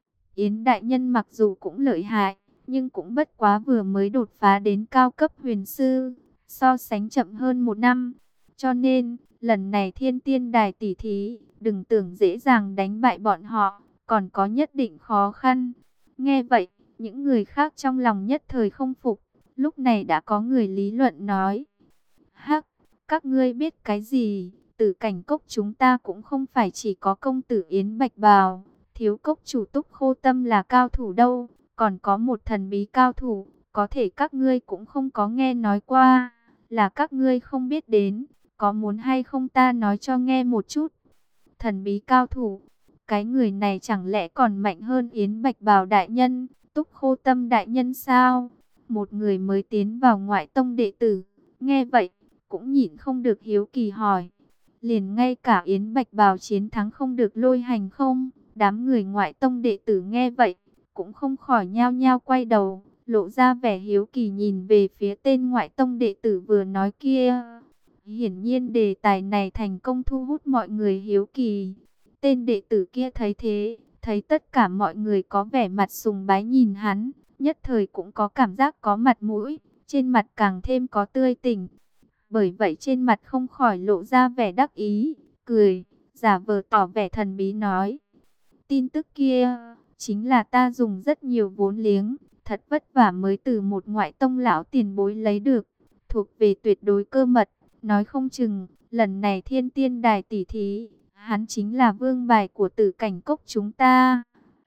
Yến Đại Nhân mặc dù cũng lợi hại, nhưng cũng bất quá vừa mới đột phá đến cao cấp huyền sư, so sánh chậm hơn 1 năm. Cho nên, lần này thiên tiên đài tỷ thí, đừng tưởng dễ dàng đánh bại bọn họ, còn có nhất định khó khăn. Nghe vậy, những người khác trong lòng nhất thời không phục, lúc này đã có người lý luận nói. Hắc, các ngươi biết cái gì, Tử Cảnh Cốc chúng ta cũng không phải chỉ có công tử Yến Bạch Bào, thiếu cốc chủ Túc Khô Tâm là cao thủ đâu, còn có một thần bí cao thủ, có thể các ngươi cũng không có nghe nói qua, là các ngươi không biết đến, có muốn hay không ta nói cho nghe một chút. Thần bí cao thủ, cái người này chẳng lẽ còn mạnh hơn Yến Bạch Bào đại nhân, Túc Khô Tâm đại nhân sao? Một người mới tiến vào ngoại tông đệ tử, nghe vậy, cũng nhịn không được hiếu kỳ hỏi. Liền ngay cả Yến Bạch Bào chiến thắng không được Lôi Hành không? Đám người ngoại tông đệ tử nghe vậy, cũng không khỏi nhao nhao quay đầu, lộ ra vẻ hiếu kỳ nhìn về phía tên ngoại tông đệ tử vừa nói kia. Hiển nhiên đề tài này thành công thu hút mọi người hiếu kỳ. Tên đệ tử kia thấy thế, thấy tất cả mọi người có vẻ mặt sùng bái nhìn hắn, nhất thời cũng có cảm giác có mặt mũi, trên mặt càng thêm có tươi tỉnh. Bởi vậy trên mặt không khỏi lộ ra vẻ đắc ý, cười, giả vờ tỏ vẻ thần bí nói. Tin tức kia, chính là ta dùng rất nhiều vốn liếng, thật vất vả mới từ một ngoại tông lão tiền bối lấy được, thuộc về tuyệt đối cơ mật, nói không chừng, lần này thiên tiên đài tỷ thí, hắn chính là vương bài của Tử Cảnh Cốc chúng ta.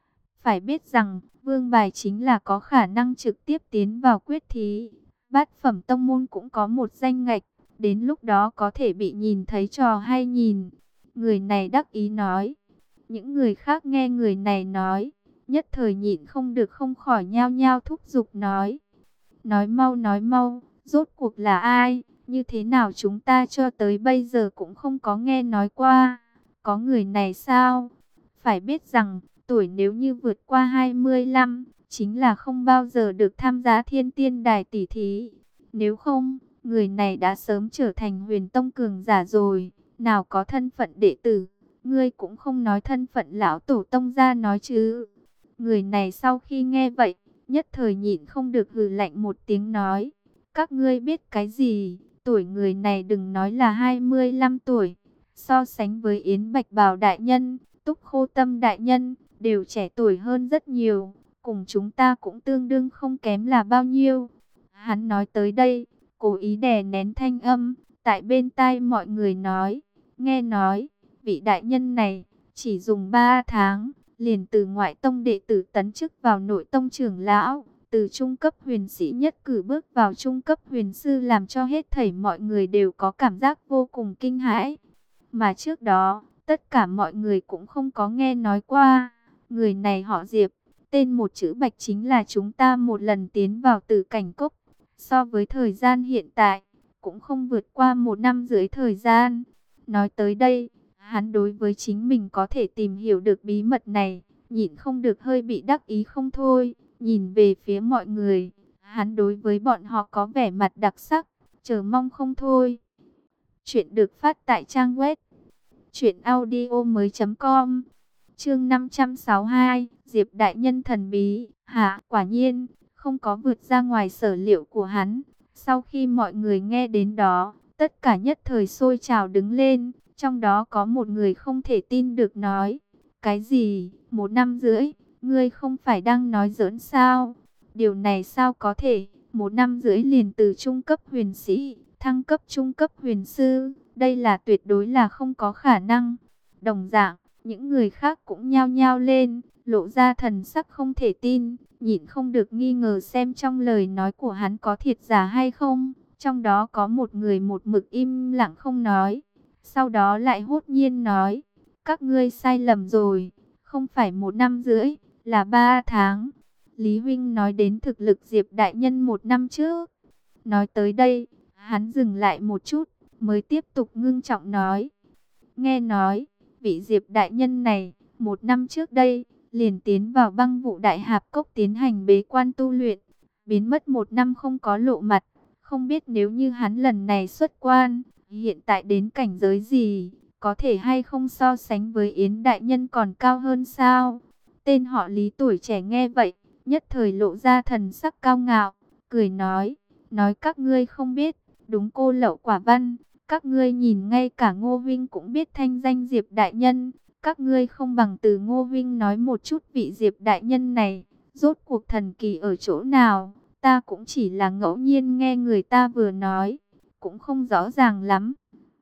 Phải biết rằng, vương bài chính là có khả năng trực tiếp tiến vào quyết thí. Bát phẩm tông môn cũng có một danh ngạch, đến lúc đó có thể bị nhìn thấy trò hay nhìn. Người này đắc ý nói. Những người khác nghe người này nói, nhất thời nhịn không được không khỏi nhao nhao thúc giục nói. Nói mau, rốt cuộc là ai? Như thế nào chúng ta cho tới bây giờ cũng không có nghe nói qua. Có người này sao? Phải biết rằng, tuổi nếu như vượt qua 25, chính là không bao giờ được tham gia thiên tiên đài tỷ thí. Nếu không, người này đã sớm trở thành huyền tông cường giả rồi, nào có thân phận đệ tử. Ngươi cũng không nói thân phận lão tổ tông ra nói chứ. Người này sau khi nghe vậy, nhất thời nhịn không được hừ lạnh một tiếng nói. Các ngươi biết cái gì? Tuổi người này đừng nói là 25 tuổi. So sánh với Yến Bạch Bào đại nhân, Túc Khô Tâm đại nhân, đều trẻ tuổi hơn rất nhiều. Cùng chúng ta cũng tương đương không kém là bao nhiêu. Hắn nói tới đây, cố ý đè nén thanh âm, tại bên tai mọi người nói. Nghe nói, vị đại nhân này, chỉ dùng 3 tháng, liền từ ngoại tông đệ tử tấn chức vào nội tông trưởng lão, từ trung cấp huyền sĩ nhất cử bước vào trung cấp huyền sư, làm cho hết thảy mọi người đều có cảm giác vô cùng kinh hãi. Mà trước đó, tất cả mọi người cũng không có nghe nói qua. Người này họ Diệp, tên một chữ Bạch, chính là chúng ta một lần tiến vào Tử Cảnh Cốc. So với thời gian hiện tại, cũng không vượt qua 1 năm rưỡi thời gian. Nói tới đây, hắn đối với chính mình có thể tìm hiểu được bí mật này, nhịn không được hơi bị đắc ý không thôi. Nhìn về phía mọi người, hắn đối với bọn họ có vẻ mặt đặc sắc, chờ mong không thôi. Chuyện được phát tại trang web truyệnaudiomoi.com. Chương 562, Diệp đại nhân thần bí. Hả, quả nhiên không có vượt ra ngoài sở liệu của hắn. Sau khi mọi người nghe đến đó, tất cả nhất thời sôi trào đứng lên, trong đó có một người không thể tin được nói: "Cái gì? 1 năm rưỡi? Ngươi không phải đang nói giỡn sao? Điều này sao có thể? 1 năm rưỡi liền từ trung cấp huyền sĩ thăng cấp trung cấp huyền sư, đây là tuyệt đối là không có khả năng." Đồng dạng, những người khác cũng nhao nhao lên, lộ ra thần sắc không thể tin, nhịn không được nghi ngờ xem trong lời nói của hắn có thiệt giả hay không. Trong đó có một người một mực im lặng không nói, sau đó lại hốt nhiên nói: "Các ngươi sai lầm rồi, không phải 1 năm rưỡi, là 3 tháng. Lý huynh nói đến thực lực Diệp đại nhân 1 năm trước." Nói tới đây, hắn dừng lại một chút, mới tiếp tục ngưng trọng nói: "Nghe nói, vị Diệp đại nhân này, 1 năm trước đây, liền tiến vào Băng Vụ Đại Hạp Cốc tiến hành bế quan tu luyện, biến mất 1 năm không có lộ mặt. Không biết nếu như hắn lần này xuất quan, hiện tại đến cảnh giới gì, có thể hay không so sánh với Yến đại nhân còn cao hơn sao?" Tên họ Lý tuổi trẻ nghe vậy, nhất thời lộ ra thần sắc cao ngạo, cười nói: "Nói các ngươi không biết, đúng cô lậu quả văn. Các ngươi nhìn ngay cả Ngô Vinh cũng biết thanh danh Diệp đại nhân. Các ngươi không bằng từ Ngô Vinh nói một chút vị Diệp đại nhân này, rốt cuộc thần kỳ ở chỗ nào. Ta cũng chỉ là ngẫu nhiên nghe người ta vừa nói, cũng không rõ ràng lắm."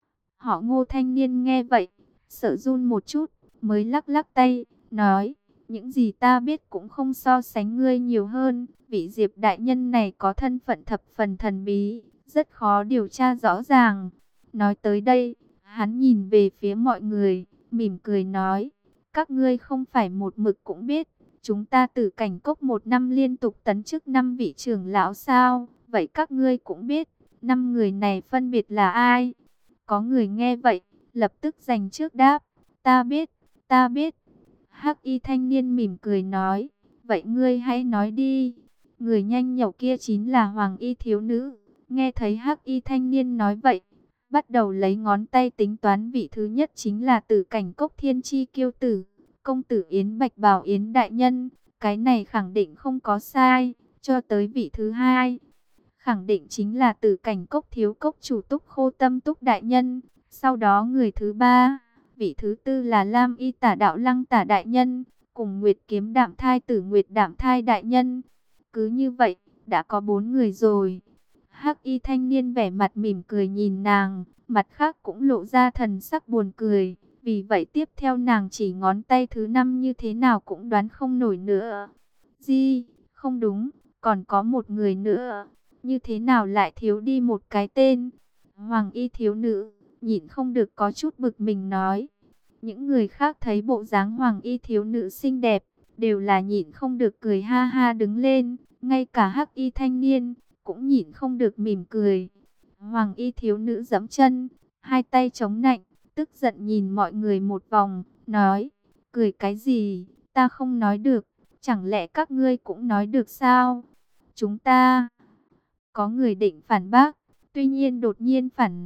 Họ Ngô thanh niên nghe vậy, sợ run một chút, mới lắc lắc tay, nói: "Những gì ta biết cũng không so sánh ngươi nhiều hơn. Vị Diệp đại nhân này có thân phận thập phần thần bí, rất khó điều tra rõ ràng." Nói tới đây, hắn nhìn về phía mọi người, mỉm cười nói: "Các ngươi không phải một mực cũng biết, chúng ta Tử Cảnh Cốc 1 năm liên tục tấn chức 5 vị trưởng lão sao? Vậy các ngươi cũng biết, 5 người này phân biệt là ai?" Có người nghe vậy, lập tức giành trước đáp: "Ta biết, ta biết." Hắc y thanh niên mỉm cười nói: "Vậy ngươi hãy nói đi." Người nhanh nhẩu kia chính là Hoàng y thiếu nữ. Nghe thấy Hắc y thanh niên nói vậy, bắt đầu lấy ngón tay tính toán, vị thứ nhất chính là Tử Cảnh Cốc thiên chi kiêu tử, công tử Yến Bạch Bảo Yến đại nhân. Cái này khẳng định không có sai. Cho tới vị thứ hai, khẳng định chính là Tử Cảnh Cốc thiếu cốc chủ Túc Khô Tâm Túc đại nhân. Sau đó người thứ ba, vị thứ tư là Lam y tả đạo Lăng tả đại nhân, cùng Nguyệt kiếm đạm thai tử Nguyệt đạm thai đại nhân. Cứ như vậy, đã có 4 người rồi. Hắc y thanh niên vẻ mặt mỉm cười nhìn nàng, mặt khác cũng lộ ra thần sắc buồn cười. Vì vậy tiếp theo nàng chỉ ngón tay thứ 5 như thế nào cũng đoán không nổi nữa. Gì, không đúng, còn có một người nữa, như thế nào lại thiếu đi một cái tên? Hoàng y thiếu nữ, nhịn không được có chút bực mình nói. Những người khác thấy bộ dáng hoàng y thiếu nữ xinh đẹp, đều là nhịn không được cười ha ha đứng lên, ngay cả hắc y thanh niên, cũng nhịn không được mỉm cười. Hoàng y thiếu nữ giẫm chân, hai tay chống nạnh, tức giận nhìn mọi người một vòng, nói, cười cái gì, ta không nói được, chẳng lẽ các ngươi cũng nói được sao? Chúng ta, có người định phản bác, tuy nhiên đột nhiên phản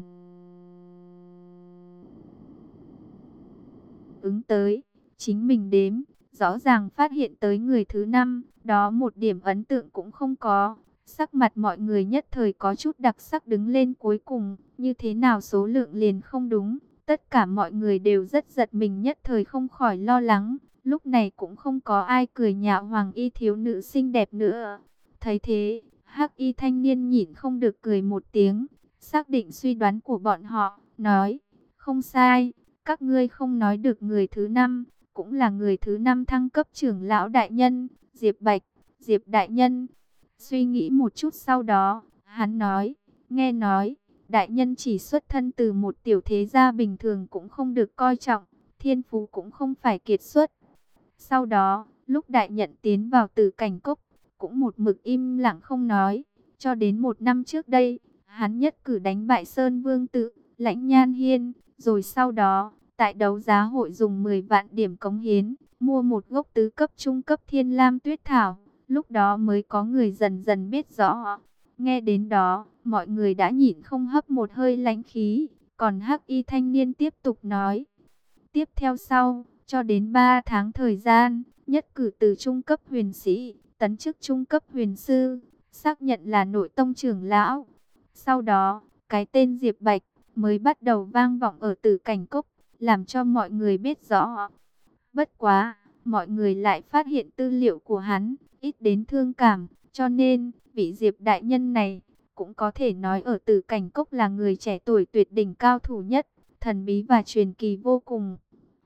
ứng tới, chính mình đếm, rõ ràng phát hiện tới người thứ 5, đó một điểm ấn tượng cũng không có. Sắc mặt mọi người nhất thời có chút đặc sắc đứng lên cuối cùng, như thế nào số lượng liền không đúng. Tất cả mọi người đều rất giật mình nhất thời không khỏi lo lắng. Lúc này cũng không có ai cười nhạo hoàng y thiếu nữ xinh đẹp nữa. Thấy thế, hắc y thanh niên nhịn không được cười một tiếng, xác định suy đoán của bọn họ, nói, không sai, các ngươi không nói được người thứ 5, cũng là người thứ 5 thăng cấp trưởng lão đại nhân, Diệp Bạch, Diệp đại nhân. Suy nghĩ một chút sau đó, hắn nói, nghe nói, đại nhân chỉ xuất thân từ một tiểu thế gia bình thường cũng không được coi trọng, thiên phú cũng không phải kiệt xuất. Sau đó, lúc đại nhận tiến vào Tử Cảnh Cốc, cũng một mực im lặng không nói, cho đến 1 năm trước đây, hắn nhất cử đánh bại Sơn Vương Tự, Lãnh Nhan Hiên, rồi sau đó, tại đấu giá hội dùng 10 vạn điểm cống hiến, mua một gốc tứ cấp trung cấp Thiên Lam Tuyết Thảo. Lúc đó mới có người dần dần biết rõ. Nghe đến đó, mọi người đã nhịn không hấp một hơi lãnh khí. Còn hắc y thanh niên tiếp tục nói. Tiếp theo sau, cho đến 3 tháng thời gian, nhất cử từ trung cấp huyền sĩ, tấn chức trung cấp huyền sư, xác nhận là nội tông trưởng lão. Sau đó, cái tên Diệp Bạch mới bắt đầu vang vọng ở Tử Cảnh Cốc, làm cho mọi người biết rõ. Bất quá, mọi người lại phát hiện tư liệu của hắn ít đến thương cảm, cho nên vị Diệp đại nhân này cũng có thể nói ở Tử Cảnh Cốc là người trẻ tuổi tuyệt đỉnh cao thủ nhất, thần bí và truyền kỳ vô cùng.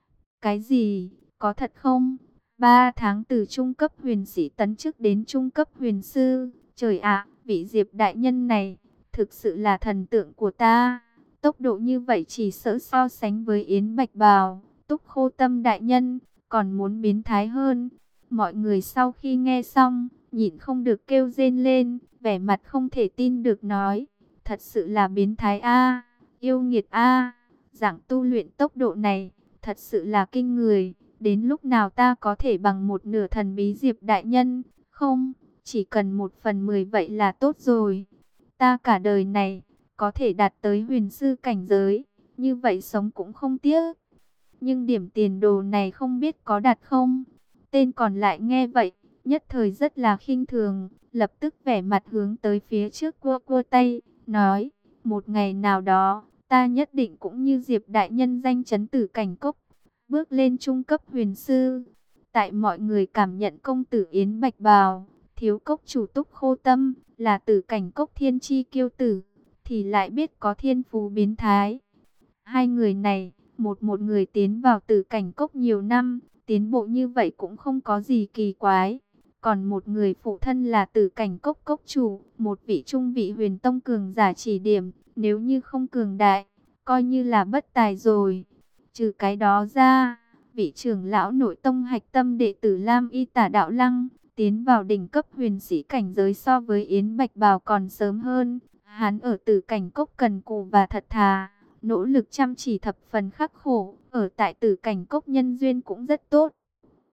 Cái gì? Có thật không? 3 tháng từ trung cấp huyền sĩ tấn chức đến trung cấp huyền sư. Trời ạ, vị Diệp đại nhân này thực sự là thần tượng của ta. Tốc độ như vậy chỉ sợ so sánh với Yến Bạch Bào, Túc Khô Tâm đại nhân, còn muốn biến thái hơn. Mọi người sau khi nghe xong, nhịn không được kêu rên lên, vẻ mặt không thể tin được nói, thật sự là biến thái a, yêu nghiệt a, dạng tu luyện tốc độ này, thật sự là kinh người. Đến lúc nào ta có thể bằng một nửa thần bí Diệp đại nhân? Không, chỉ cần 1/10 vậy là tốt rồi. Ta cả đời này có thể đạt tới huyền sư cảnh giới, như vậy sống cũng không tiếc. Nhưng điểm tiền đồ này không biết có đạt không? Tên còn lại nghe vậy, nhất thời rất là khinh thường, lập tức vẻ mặt hướng tới phía trước cua cua tay, nói, một ngày nào đó, ta nhất định cũng như Diệp đại nhân danh chấn Tử Cảnh Cốc, bước lên trung cấp huyền sư. Tại mọi người cảm nhận công tử Yến Bạch Bào, thiếu cốc chủ Túc Khô Tâm, là Tử Cảnh Cốc thiên chi kiêu tử, thì lại biết có thiên phú biến thái. Hai người này, một người tiến vào Tử Cảnh Cốc nhiều năm, tiến bộ như vậy cũng không có gì kỳ quái. Còn một người phụ thân là Tử Cảnh Cốc cốc chủ, một vị trung vị huyền tông cường giả chỉ điểm, nếu như không cường đại, coi như là bất tài rồi. Trừ cái đó ra, vị trưởng lão nội tông hạch tâm đệ tử Lam Y Tả Đạo Lăng, tiến vào đỉnh cấp huyền sĩ cảnh giới so với Yến Bạch Bào còn sớm hơn. Hắn ở Tử Cảnh Cốc cần cù và thật thà, nỗ lực chăm chỉ thập phần khắc khổ, ở tại Tử Cảnh Cốc nhân duyên cũng rất tốt.